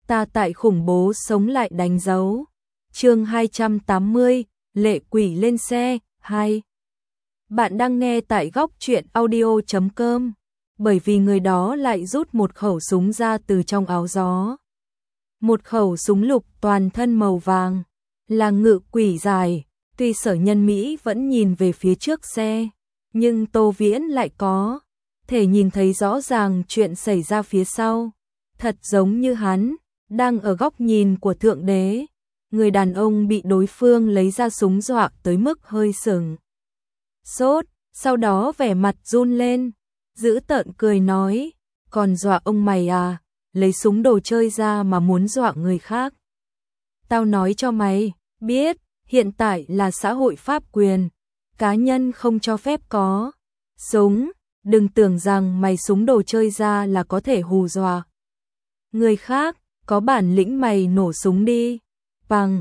ta tại khủng bố sống lại đánh dấu. Chương 280, lệ quỷ lên xe, 2. Bạn đang nghe tại góc truyện audio.com. Bởi vì người đó lại rút một khẩu súng ra từ trong áo gió. Một khẩu súng lục toàn thân màu vàng, là ngự quỷ dài. Tuy Sở Nhân Mỹ vẫn nhìn về phía trước xe, nhưng Tô Viễn lại có thể nhìn thấy rõ ràng chuyện xảy ra phía sau. Thật giống như hắn đang ở góc nhìn của Thượng Đế. Người đàn ông bị đối phương lấy ra súng dọa tới mức hơi sững sốt, sau đó vẻ mặt run lên, dữ tợn cười nói, còn dọa ông mày à, lấy súng đồ chơi ra mà muốn dọa người khác. Tao nói cho mày biết, hiện tại là xã hội pháp quyền, cá nhân không cho phép có súng, đừng tưởng rằng mày súng đồ chơi ra là có thể hù dọa người khác, có bản lĩnh mày nổ súng đi. Bằng,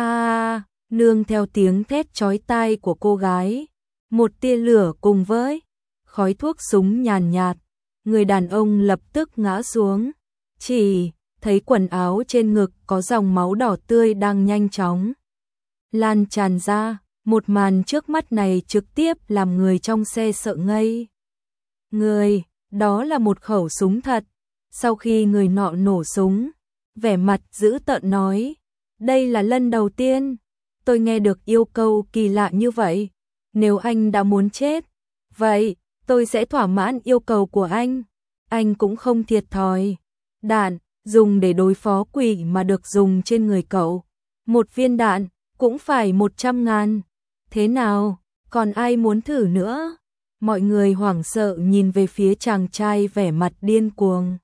nương theo tiếng thét chói tai của cô gái, một tia lửa cùng với khói thuốc súng nhàn nhạt, người đàn ông lập tức ngã xuống, chỉ thấy quần áo trên ngực có dòng máu đỏ tươi đang nhanh chóng lan tràn ra. Một màn trước mắt này trực tiếp làm người trong xe sợ ngây người, đó là một khẩu súng thật. Sau khi người nọ nổ súng, vẻ mặt dữ tợn nói, đây là lần đầu tiên tôi nghe được yêu cầu kỳ lạ như vậy. Nếu anh đã muốn chết, vậy tôi sẽ thỏa mãn yêu cầu của anh. Anh cũng không thiệt thòi. Đạn dùng để đối phó quỷ mà được dùng trên người cậu. Một viên đạn cũng phải 100.000. Thế nào, còn ai muốn thử nữa? Mọi người hoảng sợ nhìn về phía chàng trai vẻ mặt điên cuồng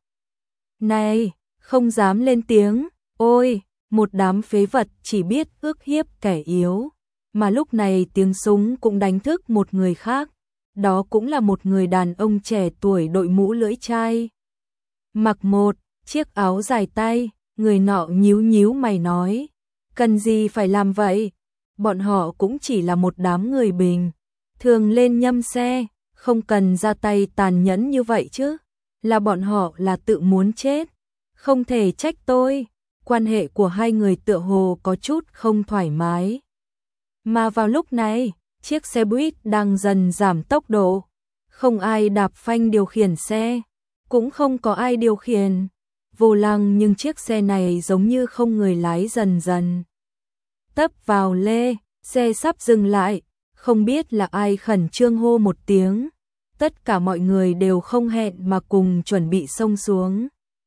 này, không dám lên tiếng. Ôi, một đám phế vật chỉ biết ức hiếp kẻ yếu. Mà lúc này tiếng súng cũng đánh thức một người khác. Đó cũng là một người đàn ông trẻ tuổi đội mũ lưỡi chai. Mặc một chiếc áo dài tay, người nọ nhíu nhíu mày nói, cần gì phải làm vậy? Bọn họ cũng chỉ là một đám người bình thường lên nhâm xe, không cần ra tay tàn nhẫn như vậy chứ. Là bọn họ là tự muốn chết, không thể trách tôi. Quan hệ của hai người tựa hồ có chút không thoải mái. Mà vào lúc này, chiếc xe buýt đang dần giảm tốc độ. Không ai đạp phanh điều khiển xe, cũng không có ai điều khiển vô lăng, nhưng chiếc xe này giống như không người lái dần dần tấp vào lê, xe sắp dừng lại, không biết là ai khẩn trương hô một tiếng. Tất cả mọi người đều không hẹn mà cùng chuẩn bị xông xuống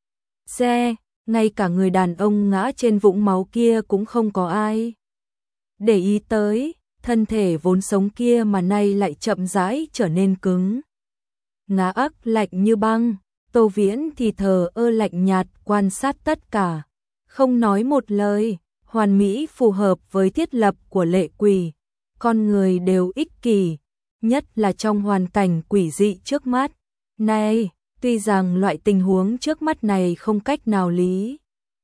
xe, ngay cả người đàn ông ngã trên vũng máu kia cũng không có ai để ý tới, thân thể vốn sống kia mà nay lại chậm rãi trở nên cứng ngã ắc lạnh như băng. Tô Viễn thì thờ ơ lạnh nhạt quan sát tất cả, không nói một lời, hoàn mỹ phù hợp với thiết lập của lệ quỷ. Con người đều ích kỷ, nhất là trong hoàn cảnh quỷ dị trước mắt này. Tuy rằng loại tình huống trước mắt này không cách nào lý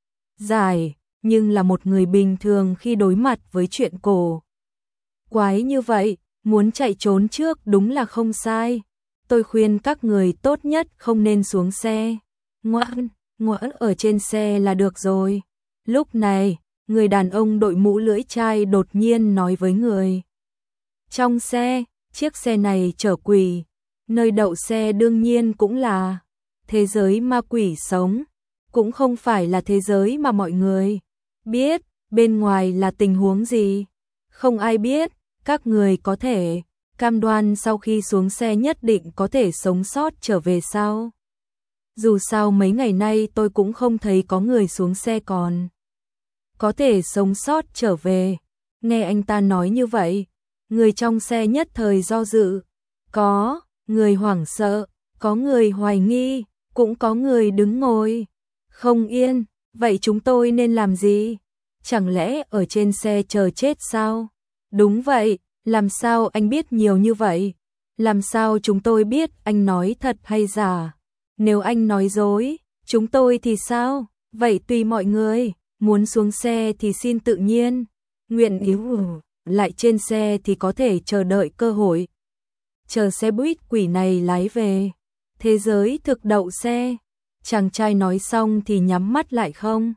giải, nhưng là một người bình thường khi đối mặt với chuyện cổ quái như vậy, muốn chạy trốn trước đúng là không sai. Tôi khuyên các người tốt nhất không nên xuống xe, ngoan ở trên xe là được rồi. Lúc này, người đàn ông đội mũ lưỡi chai đột nhiên nói với người trong xe, chiếc xe này chở quỷ, nơi đậu xe đương nhiên cũng là thế giới ma quỷ sống, cũng không phải là thế giới mà mọi người biết. Bên ngoài là tình huống gì, không ai biết. Các người có thể cam đoan sau khi xuống xe nhất định có thể sống sót trở về sao? Dù sao mấy ngày nay tôi cũng không thấy có người xuống xe còn có thể sống sót trở về. Nghe anh ta nói như vậy, người trong xe nhất thời do dự, có người hoảng sợ, có người hoài nghi, cũng có người đứng ngồi không yên. Vậy chúng tôi nên làm gì? Chẳng lẽ ở trên xe chờ chết sao? Đúng vậy, làm sao anh biết nhiều như vậy? Làm sao chúng tôi biết anh nói thật hay giả? Nếu anh nói dối, chúng tôi thì sao? Vậy tùy mọi người, muốn xuống xe thì xin tự nhiên, nguyện ý lại trên xe thì có thể chờ đợi cơ hội. Chờ xe buýt quỷ này lái về thế giới thực đậu xe. Chàng trai nói xong thì nhắm mắt lại không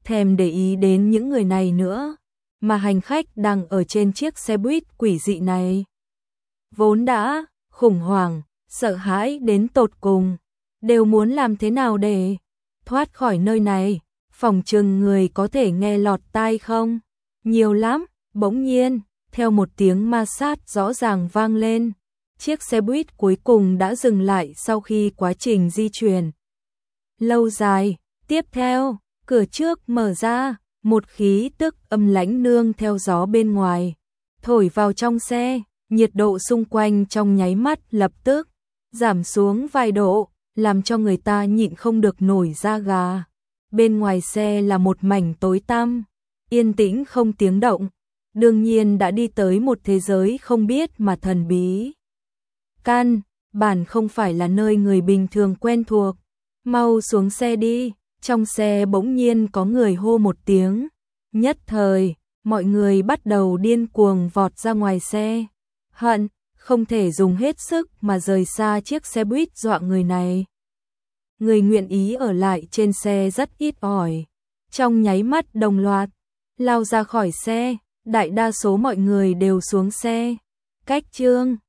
thèm để ý đến những người này nữa, mà hành khách đang ở trên chiếc xe buýt quỷ dị này vốn đã khủng hoảng, sợ hãi đến tột cùng, đều muốn làm thế nào để thoát khỏi nơi này. Phòng chừng người có thể nghe lọt tai không? Nhiều lắm. Bỗng nhiên, theo một tiếng ma sát rõ ràng vang lên, chiếc xe buýt cuối cùng đã dừng lại sau khi quá trình di chuyển lâu dài. Tiếp theo, cửa trước mở ra, một khí tức âm lãnh nương theo gió bên ngoài thổi vào trong xe, nhiệt độ xung quanh trong nháy mắt lập tức giảm xuống vài độ, làm cho người ta nhịn không được nổi da gà. Bên ngoài xe là một mảnh tối tăm, yên tĩnh không tiếng động, đương nhiên đã đi tới một thế giới không biết mà thần bí. Căn bản không phải là nơi người bình thường quen thuộc. Mau xuống xe đi. Trong xe bỗng nhiên có người hô một tiếng, nhất thời mọi người bắt đầu điên cuồng vọt ra ngoài xe, hận không thể dùng hết sức mà rời xa chiếc xe buýt dọa người này. Người nguyện ý ở lại trên xe rất ít ỏi, trong nháy mắt đồng loạt lao ra khỏi xe, đại đa số mọi người đều xuống xe. Cách Chương